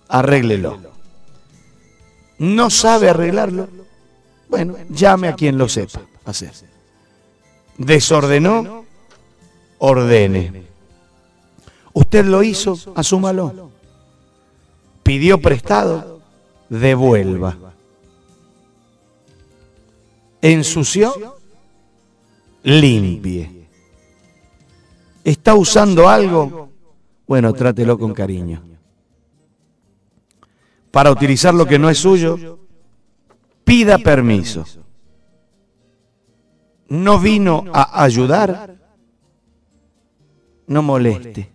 arréglelo. ¿No sabe arreglarlo? Bueno, llame a quien lo sepa hacer. ¿Desordenó? Ordene. ¿Usted lo hizo? Asúmalo. ¿Pidió prestado? Devuelva. ¿Ensució? Limpie. ¿Está usando algo? Bueno, trátelo con cariño. Para utilizar lo que no es suyo, pida permiso. ¿No vino a ayudar? No moleste.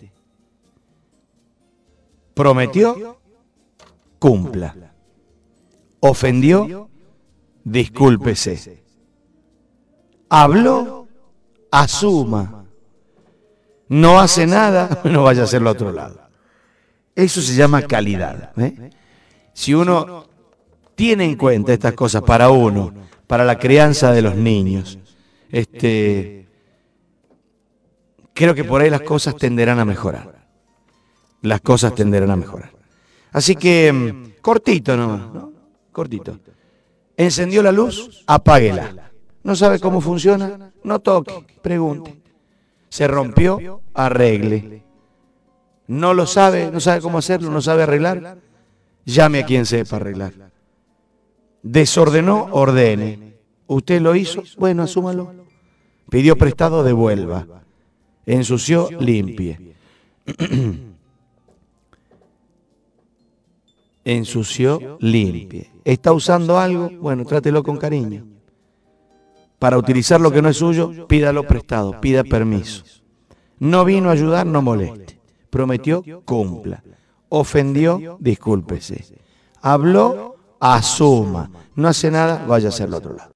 ¿Prometió? Cumpla. ¿Ofendió? Discúlpese. ¿Habló? Asuma. ¿No hace nada? No vaya a hacerlo a otro lado. Eso se llama calidad. Si uno tiene en cuenta estas cosas para uno, para la crianza de los niños, creo que por ahí las cosas tenderán a mejorar. Las cosas tenderán a mejorar. Así que, cortito nomás, ¿no? Cortito. ¿Encendió la luz? Apáguela. ¿No sabe cómo funciona? No toque, pregunte. ¿Se rompió? Arregle. ¿No lo sabe? ¿No sabe cómo hacerlo? ¿No sabe arreglar? Llame a quien sepa arreglar. ¿Desordenó? Ordene. ¿Usted lo hizo? Bueno, asúmalo. ¿Pidió prestado? Devuelva. ¿Ensució? Limpie. Ensució, limpie. ¿Está usando algo? Bueno, trátelo con cariño. Para utilizar lo que no es suyo, pídalo prestado, pida permiso. No vino a ayudar, no moleste. Prometió, cumpla. Ofendió, discúlpese. Habló, asuma. No hace nada, vaya a hacerlo a otro lado.